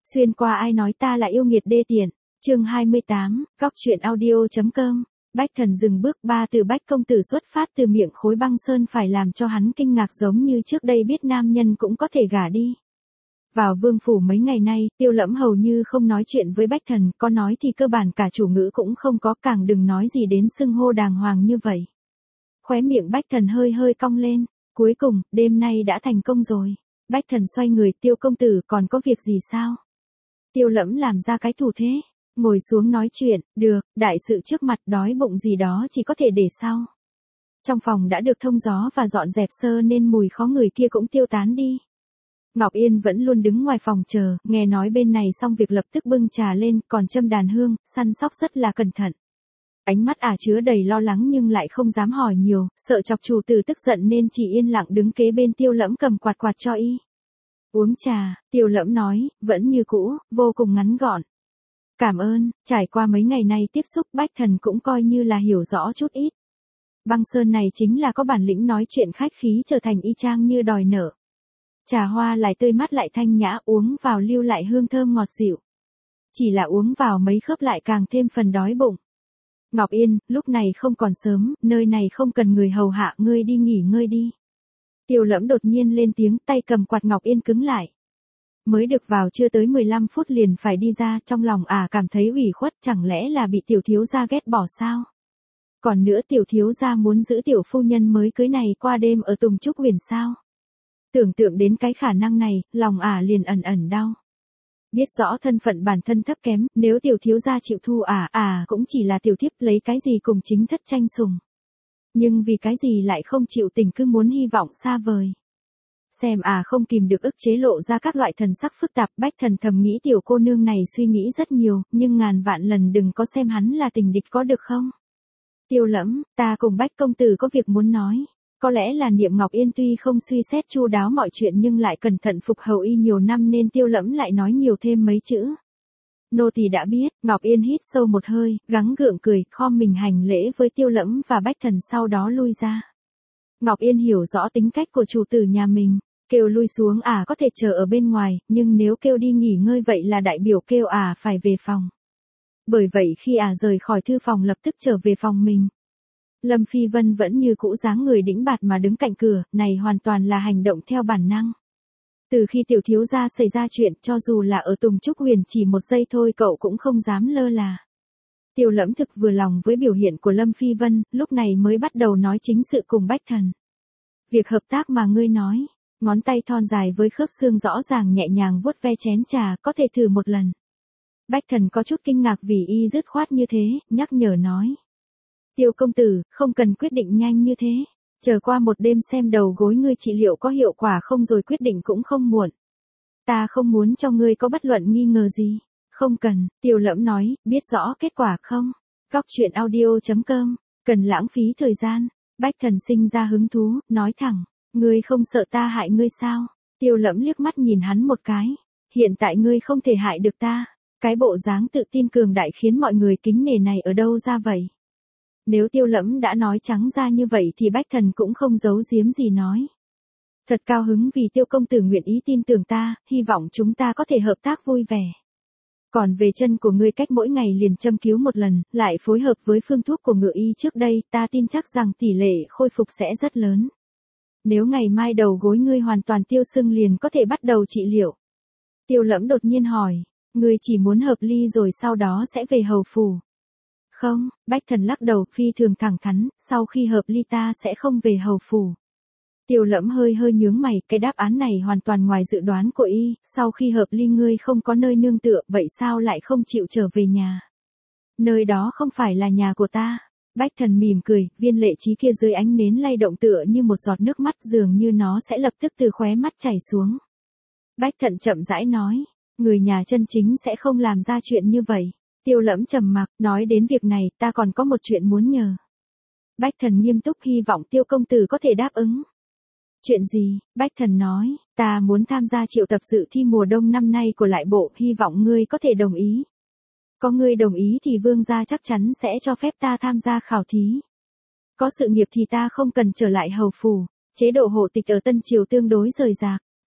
Xuyên qua ai nói ta là yêu nghiệt đê tiện. Chương 28, góc truyện audio.com. Bách Thần dừng bước, ba từ Bách công tử xuất phát từ miệng Khối Băng Sơn phải làm cho hắn kinh ngạc, giống như trước đây biết nam nhân cũng có thể gả đi. Vào vương phủ mấy ngày nay, Tiêu Lẫm hầu như không nói chuyện với Bách Thần, có nói thì cơ bản cả chủ ngữ cũng không có, càng đừng nói gì đến xưng hô đàng hoàng như vậy. Khóe miệng Bách Thần hơi hơi cong lên, cuối cùng, đêm nay đã thành công rồi. Bách Thần xoay người, Tiêu công tử còn có việc gì sao? Tiêu Lẫm làm ra cái thủ thế, ngồi xuống nói chuyện, được, đại sự trước mặt, đói bụng gì đó chỉ có thể để sau. Trong phòng đã được thông gió và dọn dẹp sơ nên mùi khó ngửi kia cũng tiêu tán đi. Ngọc Yên vẫn luôn đứng ngoài phòng chờ, nghe nói bên này xong việc lập tức bưng trà lên, còn châm đàn hương, săn sóc rất là cẩn thận. Ánh mắt chứa đầy lo lắng nhưng lại không dám hỏi nhiều, sợ chọc chủ tử tức giận nên chỉ yên lặng đứng kế bên Tiêu Lẫm cầm quạt quạt cho y. Uống trà, Tiêu Lẫm nói, vẫn như cũ, vô cùng ngắn gọn. Cảm ơn, trải qua mấy ngày nay tiếp xúc, Bách Thần cũng coi như là hiểu rõ chút ít. Băng Sơn này chính là có bản lĩnh nói chuyện khách khí, trở thành y chang như đòi nợ. Trà hoa lại tươi mát lại thanh nhã, uống vào lưu lại hương thơm ngọt dịu. Chỉ là uống vào mấy khớp lại càng thêm phần đói bụng. Ngọc Yên, lúc này không còn sớm, nơi này không cần người hầu hạ, ngươi đi nghỉ ngơi đi. Tiêu Lẫm đột nhiên lên tiếng, tay cầm quạt Ngọc Yên cứng lại. Mới được vào chưa tới 15 phút liền phải đi ra, trong lòng cảm thấy ủy khuất, chẳng lẽ là bị tiểu thiếu gia ghét bỏ sao? Còn nữa tiểu thiếu gia muốn giữ tiểu phu nhân mới cưới này qua đêm ở Tùng Trúc Huyền sao? Tưởng tượng đến cái khả năng này, lòng liền ẩn ẩn đau. Biết rõ thân phận bản thân thấp kém, nếu tiểu thiếu gia chịu thu cũng chỉ là tiểu thiếp, lấy cái gì cùng chính thất tranh sủng. Nhưng vì cái gì lại không chịu tình, cứ muốn hy vọng xa vời. Xem không kìm được ức chế lộ ra các loại thần sắc phức tạp. Bách Thần thầm nghĩ tiểu cô nương này suy nghĩ rất nhiều, nhưng ngàn vạn lần đừng có xem hắn là tình địch có được không? Tiêu Lẫm, ta cùng Bách công tử có việc muốn nói. Có lẽ là Niệm Ngọc Yên tuy không suy xét chu đáo mọi chuyện nhưng lại cẩn thận phục hầu y nhiều năm nên Tiêu Lẫm lại nói nhiều thêm mấy chữ. Nô tỳ đã biết. Ngọc Yên hít sâu một hơi, gắng gượng cười, khom mình hành lễ với Tiêu Lẫm và Bách Thần, sau đó lui ra. Ngọc Yên hiểu rõ tính cách của chủ tử nhà mình, kêu lui xuống có thể chờ ở bên ngoài, nhưng nếu kêu đi nghỉ ngơi vậy là đại biểu kêu phải về phòng. Bởi vậy khi rời khỏi thư phòng lập tức trở về phòng mình. Lâm Phi Vân vẫn như cũ dáng người đĩnh bạt mà đứng cạnh cửa, này hoàn toàn là hành động theo bản năng. Từ khi tiểu thiếu gia xảy ra chuyện, cho dù là ở Tùng Trúc Huyền chỉ một giây thôi cậu cũng không dám lơ là. Tiêu Lẫm thực vừa lòng với biểu hiện của Lâm Phi Vân, lúc này mới bắt đầu nói chính sự cùng Bách Thần. Việc hợp tác mà ngươi nói, ngón tay thon dài với khớp xương rõ ràng nhẹ nhàng vuốt ve chén trà, có thể thử một lần. Bách Thần có chút kinh ngạc vì y dứt khoát như thế, nhắc nhở nói. Tiêu công tử, không cần quyết định nhanh như thế. Chờ qua một đêm xem đầu gối ngươi trị liệu có hiệu quả không rồi quyết định cũng không muộn. Ta không muốn cho ngươi có bất luận nghi ngờ gì. Không cần, Tiêu Lẫm nói, biết rõ kết quả không? Góc truyện audio.com, cần lãng phí thời gian. Bách Thần sinh ra hứng thú, nói thẳng, ngươi không sợ ta hại ngươi sao? Tiêu Lẫm liếc mắt nhìn hắn một cái. Hiện tại ngươi không thể hại được ta. Cái bộ dáng tự tin cường đại khiến mọi người kính nể này ở đâu ra vậy? Nếu Tiêu Lẫm đã nói trắng ra như vậy thì Bách Thần cũng không giấu giếm gì nói. Thật cao hứng vì Tiêu công tử nguyện ý tin tưởng ta, hy vọng chúng ta có thể hợp tác vui vẻ. Còn về chân của ngươi cách mỗi ngày liền châm cứu một lần, lại phối hợp với phương thuốc của ngự y trước đây, ta tin chắc rằng tỷ lệ khôi phục sẽ rất lớn. Nếu ngày mai đầu gối ngươi hoàn toàn tiêu sưng liền có thể bắt đầu trị liệu. Tiêu Lẫm đột nhiên hỏi, ngươi chỉ muốn hợp ly rồi sau đó sẽ về hầu phủ. Không, Bách Thần lắc đầu, phi thường thẳng thắn, sau khi hợp ly ta sẽ không về hầu phủ. Tiêu Lẫm hơi hơi nhướng mày, cái đáp án này hoàn toàn ngoài dự đoán của y, sau khi hợp ly ngươi không có nơi nương tựa, vậy sao lại không chịu trở về nhà? Nơi đó không phải là nhà của ta. Bách Thần mỉm cười, viên lệ trí kia dưới ánh nến lay động tựa như một giọt nước mắt, dường như nó sẽ lập tức từ khóe mắt chảy xuống. Bách Thần chậm rãi nói, người nhà chân chính sẽ không làm ra chuyện như vậy. Tiêu Lẫm trầm mặc, nói đến việc này, ta còn có một chuyện muốn nhờ. Bách Thần nghiêm túc, hy vọng Tiêu công tử có thể đáp ứng. Chuyện gì? Bách Thần nói, ta muốn tham gia triệu tập dự thi mùa đông năm nay của lại bộ, hy vọng ngươi có thể đồng ý. Có ngươi đồng ý thì vương gia chắc chắn sẽ cho phép ta tham gia khảo thí. Có sự nghiệp thì ta không cần trở lại hầu phủ, chế độ hộ tịch ở Tân Triều tương đối rời rạc.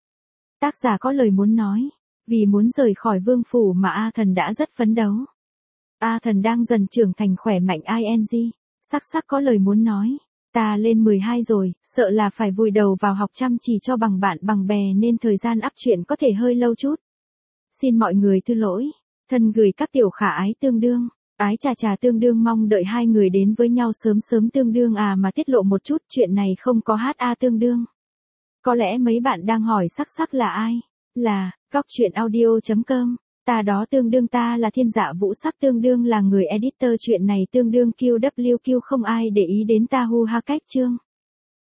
Tác giả có lời muốn nói. Vì muốn rời khỏi vương phủ mà A Thần đã rất phấn đấu. A Thần đang dần trưởng thành khỏe mạnh ing. Sắc sắc có lời muốn nói. Ta lên 12 rồi, sợ là phải vùi đầu vào học chăm chỉ cho bằng bạn bằng bè nên thời gian up truyện có thể hơi lâu chút. Xin mọi người thứ lỗi. Thân gửi các tiểu khả ái tương đương. Ái chà chà tương đương mong đợi hai người đến với nhau sớm sớm tương đương mà tiết lộ một chút chuyện này không có HA tương đương. Có lẽ mấy bạn đang hỏi sắc sắc là ai? Là, gocchuyenaudio.com. Ta đó tương đương ta là Thiên Dạ Vũ Sắc tương đương là người editor chuyện này tương đương QWQ không ai để ý đến ta hu ha cách chương.